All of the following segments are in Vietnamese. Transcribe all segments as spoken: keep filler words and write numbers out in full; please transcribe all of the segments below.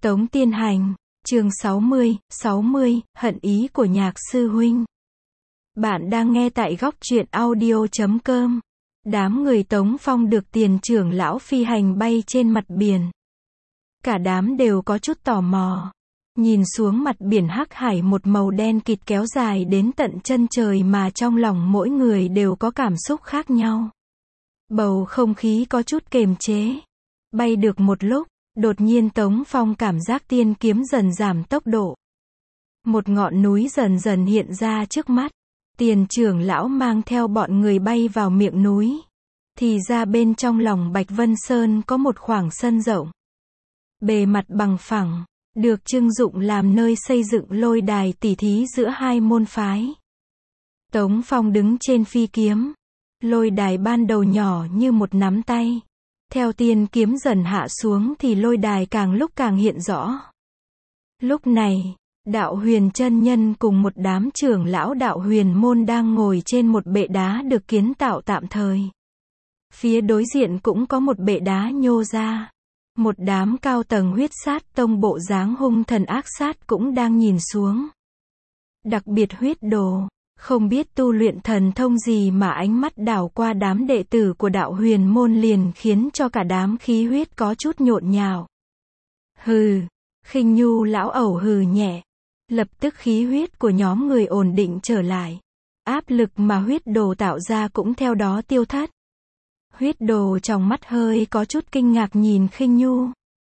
Tống Tiên Hành, chương sáu mươi, sáu mươi, hận ý của Nhạc sư huynh. Bạn đang nghe tại góc truyện audio chấm com. Đám người Tống Phong được tiền trưởng lão phi hành bay trên mặt biển. Cả đám đều có chút tò mò. Nhìn xuống mặt biển hắc hải một màu đen kịt kéo dài đến tận chân trời mà trong lòng mỗi người đều có cảm xúc khác nhau. Bầu không khí có chút kềm chế. Bay được một lúc, đột nhiên Tống Phong cảm giác tiên kiếm dần giảm tốc độ. Một ngọn núi dần dần hiện ra trước mắt. Tiền trưởng lão mang theo bọn người bay vào miệng núi. Thì ra bên trong lòng Bạch Vân Sơn có một khoảng sân rộng. Bề mặt bằng phẳng, được trưng dụng làm nơi xây dựng lôi đài tỉ thí giữa hai môn phái. Tống Phong đứng trên phi kiếm. Lôi đài ban đầu nhỏ như một nắm tay. Theo tiên kiếm dần hạ xuống thì lôi đài càng lúc càng hiện rõ. Lúc này, Đạo Huyền chân nhân cùng một đám trưởng lão Đạo Huyền môn đang ngồi trên một bệ đá được kiến tạo tạm thời. Phía đối diện cũng có một bệ đá nhô ra. Một đám cao tầng huyết sát tông bộ dáng hung thần ác sát cũng đang nhìn xuống. Đặc biệt huyết đồ, không biết tu luyện thần thông gì mà ánh mắt đảo qua đám đệ tử của Đạo Huyền môn liền khiến cho cả đám khí huyết có chút nhộn nhạo. Hừ, Khinh Nhu lão ẩu hừ nhẹ. Lập tức khí huyết của nhóm người ổn định trở lại. Áp lực mà huyết đồ tạo ra cũng theo đó tiêu thất. Huyết đồ trong mắt hơi có chút kinh ngạc nhìn Khinh Nhu.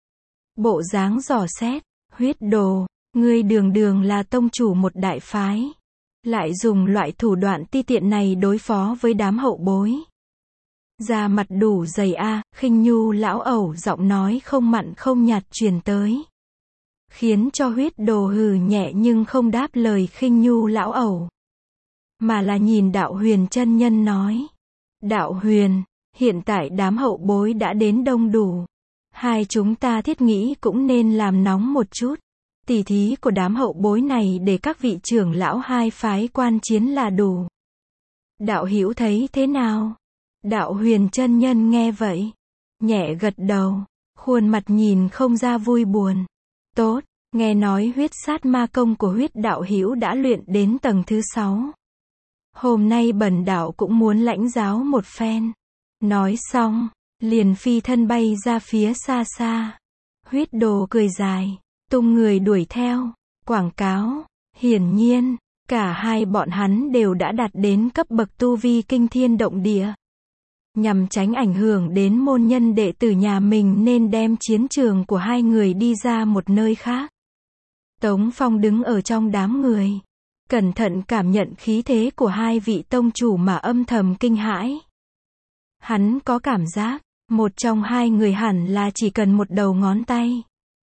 Bộ dáng dò xét, huyết đồ, ngươi đường đường là tông chủ một đại phái. Lại dùng loại thủ đoạn ti tiện này đối phó với đám hậu bối. Da mặt đủ dày a, à, Khinh Nhu lão ẩu giọng nói không mặn không nhạt truyền tới. Khiến cho huyết đồ hừ nhẹ nhưng không đáp lời Khinh Nhu lão ẩu. Mà là nhìn Đạo Huyền chân nhân nói. Đạo Huyền, hiện tại đám hậu bối đã đến đông đủ. Hai chúng ta thiết nghĩ cũng nên làm nóng một chút. Tỉ thí của đám hậu bối này để các vị trưởng lão hai phái quan chiến là đủ. Đạo Hữu thấy thế nào? Đạo Huyền chân nhân nghe vậy, nhẹ gật đầu, khuôn mặt nhìn không ra vui buồn. Tốt, nghe nói huyết sát ma công của huyết đạo hữu đã luyện đến tầng thứ sáu. Hôm nay bần đạo cũng muốn lãnh giáo một phen. Nói xong, liền phi thân bay ra phía xa xa. Huyết đồ cười dài, tung người đuổi theo, quảng cáo. Hiển nhiên, cả hai bọn hắn đều đã đạt đến cấp bậc tu vi kinh thiên động địa. Nhằm tránh ảnh hưởng đến môn nhân đệ tử nhà mình nên đem chiến trường của hai người đi ra một nơi khác. Tống Phong đứng ở trong đám người, cẩn thận cảm nhận khí thế của hai vị tông chủ mà âm thầm kinh hãi. Hắn có cảm giác, một trong hai người hẳn là chỉ cần một đầu ngón tay.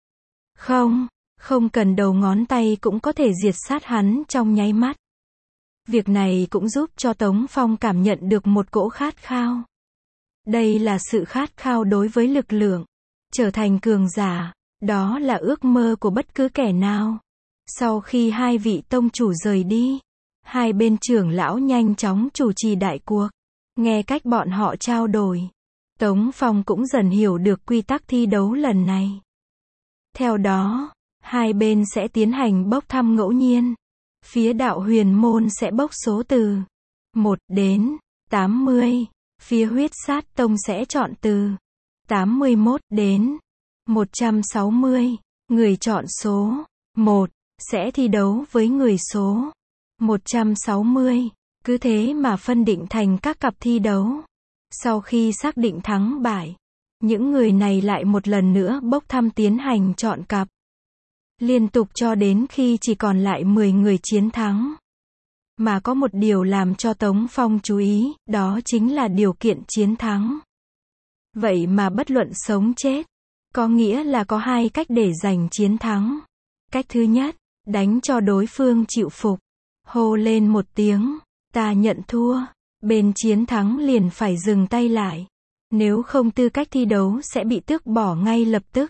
Không, không cần đầu ngón tay cũng có thể diệt sát hắn trong nháy mắt. Việc này cũng giúp cho Tống Phong cảm nhận được một cỗ khát khao. Đây là sự khát khao đối với lực lượng, trở thành cường giả, đó là ước mơ của bất cứ kẻ nào. Sau khi hai vị tông chủ rời đi, hai bên trưởng lão nhanh chóng chủ trì đại cuộc. Nghe cách bọn họ trao đổi, Tống Phong cũng dần hiểu được quy tắc thi đấu lần này. Theo đó, hai bên sẽ tiến hành bốc thăm ngẫu nhiên. Phía Đạo Huyền môn sẽ bốc số từ một đến tám mươi. Phía huyết sát tông sẽ chọn từ tám mươi mốt đến một trăm sáu mươi. Người chọn số một sẽ thi đấu với người số một trăm sáu mươi. Cứ thế mà phân định thành các cặp thi đấu. Sau khi xác định thắng bại, những người này lại một lần nữa bốc thăm tiến hành chọn cặp. Liên tục cho đến khi chỉ còn lại mười người chiến thắng. Mà có một điều làm cho Tống Phong chú ý, đó chính là điều kiện chiến thắng. Vậy mà bất luận sống chết, có nghĩa là có hai cách để giành chiến thắng. Cách thứ nhất, đánh cho đối phương chịu phục. Hô lên một tiếng, ta nhận thua. Bên chiến thắng liền phải dừng tay lại. Nếu không tư cách thi đấu sẽ bị tước bỏ ngay lập tức.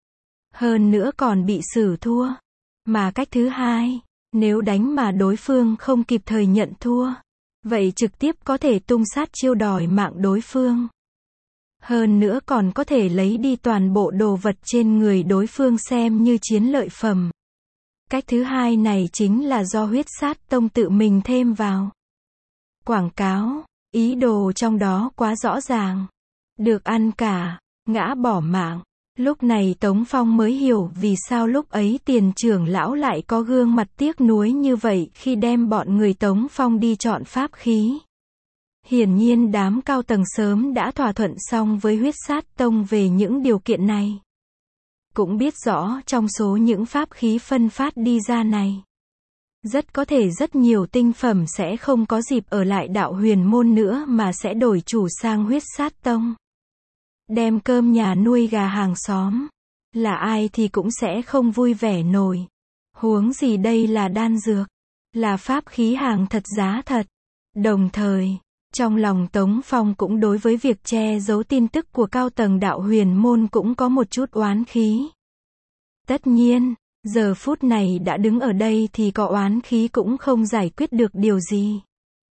Hơn nữa còn bị xử thua. Mà cách thứ hai, nếu đánh mà đối phương không kịp thời nhận thua, vậy trực tiếp có thể tung sát chiêu đòi mạng đối phương. Hơn nữa còn có thể lấy đi toàn bộ đồ vật trên người đối phương xem như chiến lợi phẩm. Cách thứ hai này chính là do huyết sát tông tự mình thêm vào. Quảng cáo, ý đồ trong đó quá rõ ràng. Được ăn cả, ngã bỏ mạng. Lúc này Tống Phong mới hiểu vì sao lúc ấy Tiền trưởng lão lại có gương mặt tiếc nuối như vậy khi đem bọn người Tống Phong đi chọn pháp khí. Hiển nhiên đám cao tầng sớm đã thỏa thuận xong với huyết sát tông về những điều kiện này. Cũng biết rõ trong số những pháp khí phân phát đi ra này, rất có thể rất nhiều tinh phẩm sẽ không có dịp ở lại đạo huyền môn nữa mà sẽ đổi chủ sang huyết sát tông. Đem cơm nhà nuôi gà hàng xóm, là ai thì cũng sẽ không vui vẻ nổi. Huống gì đây là đan dược, là pháp khí hàng thật giá thật. Đồng thời, trong lòng Tống Phong cũng đối với việc che giấu tin tức của cao tầng đạo huyền môn cũng có một chút oán khí. Tất nhiên, giờ phút này đã đứng ở đây thì có oán khí cũng không giải quyết được điều gì.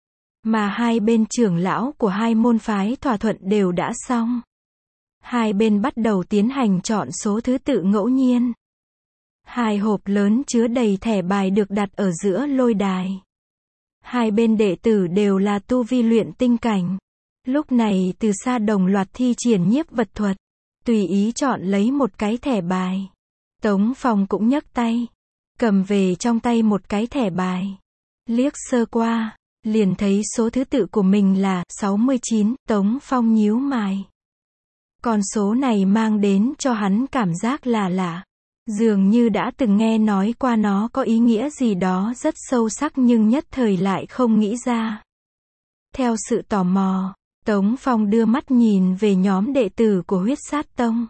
Mà hai bên trưởng lão của hai môn phái thỏa thuận đều đã xong. Hai bên bắt đầu tiến hành chọn số thứ tự ngẫu nhiên. Hai hộp lớn chứa đầy thẻ bài được đặt ở giữa lôi đài. Hai bên đệ tử đều là tu vi luyện tinh cảnh. Lúc này từ xa đồng loạt thi triển nhiếp vật thuật, tùy ý chọn lấy một cái thẻ bài. Tống Phong cũng nhấc tay, cầm về trong tay một cái thẻ bài. Liếc sơ qua, liền thấy số thứ tự của mình là sáu mươi chín, Tống Phong nhíu mày. Con số này mang đến cho hắn cảm giác là lạ. Dường như đã từng nghe nói qua nó có ý nghĩa gì đó rất sâu sắc nhưng nhất thời lại không nghĩ ra. Theo sự tò mò, Tống Phong đưa mắt nhìn về nhóm đệ tử của huyết sát tông.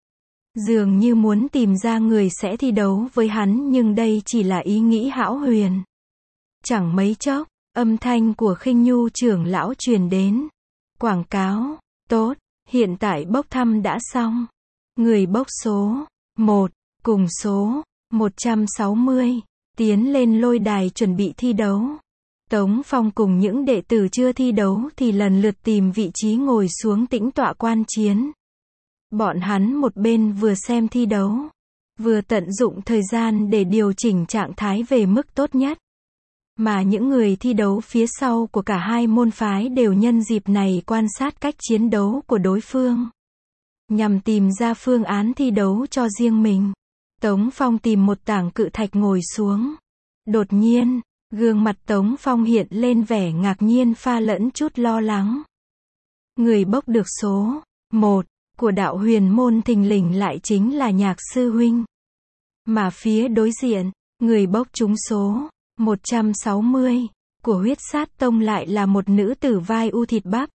Dường như muốn tìm ra người sẽ thi đấu với hắn nhưng đây chỉ là ý nghĩ hão huyền. Chẳng mấy chốc, âm thanh của Khinh Nhu trưởng lão truyền đến. Quảng cáo, tốt, hiện tại bốc thăm đã xong. Người bốc số một, cùng số một trăm sáu mươi, tiến lên lôi đài chuẩn bị thi đấu. Tống Phong cùng những đệ tử chưa thi đấu thì lần lượt tìm vị trí ngồi xuống tĩnh tọa quan chiến. Bọn hắn một bên vừa xem thi đấu, vừa tận dụng thời gian để điều chỉnh trạng thái về mức tốt nhất. Mà những người thi đấu phía sau của cả hai môn phái đều nhân dịp này quan sát cách chiến đấu của đối phương, nhằm tìm ra phương án thi đấu cho riêng mình. Tống Phong tìm một tảng cự thạch ngồi xuống. Đột nhiên, gương mặt Tống Phong hiện lên vẻ ngạc nhiên pha lẫn chút lo lắng. Người bốc được số một của đạo huyền môn thình lình lại chính là Nhạc sư huynh. Mà phía đối diện, người bốc trúng số một trăm sáu mươi của huyết sát tông lại là một nữ tử vai u thịt bắp.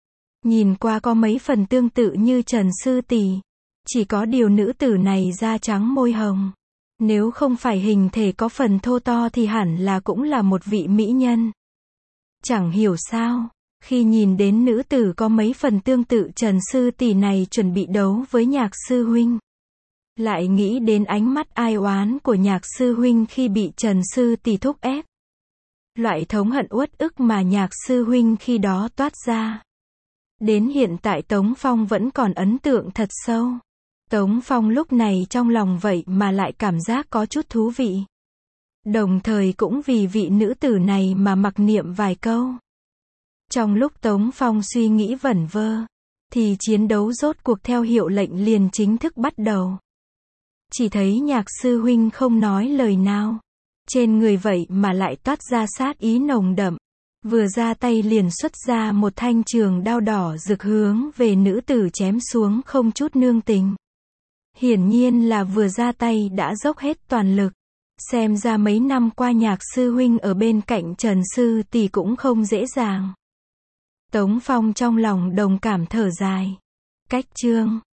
Nhìn qua có mấy phần tương tự như Trần sư tỷ, chỉ có điều nữ tử này da trắng môi hồng. Nếu không phải hình thể có phần thô to thì hẳn là cũng là một vị mỹ nhân. Chẳng hiểu sao, khi nhìn đến nữ tử có mấy phần tương tự Trần sư tỷ này chuẩn bị đấu với Nhạc sư huynh, lại nghĩ đến ánh mắt ai oán của Nhạc sư huynh khi bị Trần sư tỷ thúc ép. Loại thống hận uất ức mà Nhạc sư huynh khi đó toát ra, đến hiện tại Tống Phong vẫn còn ấn tượng thật sâu. Tống Phong lúc này trong lòng vậy mà lại cảm giác có chút thú vị. Đồng thời cũng vì vị nữ tử này mà mặc niệm vài câu. Trong lúc Tống Phong suy nghĩ vẩn vơ, thì chiến đấu rốt cuộc theo hiệu lệnh liền chính thức bắt đầu. Chỉ thấy Nhạc sư huynh không nói lời nào. Trên người vậy mà lại toát ra sát ý nồng đậm. Vừa ra tay liền xuất ra một thanh trường đao đỏ rực hướng về nữ tử chém xuống không chút nương tình. Hiển nhiên là vừa ra tay đã dốc hết toàn lực. Xem ra mấy năm qua Nhạc sư huynh ở bên cạnh Trần sư tỷ cũng không dễ dàng. Tống Phong trong lòng đồng cảm thở dài. Cách chương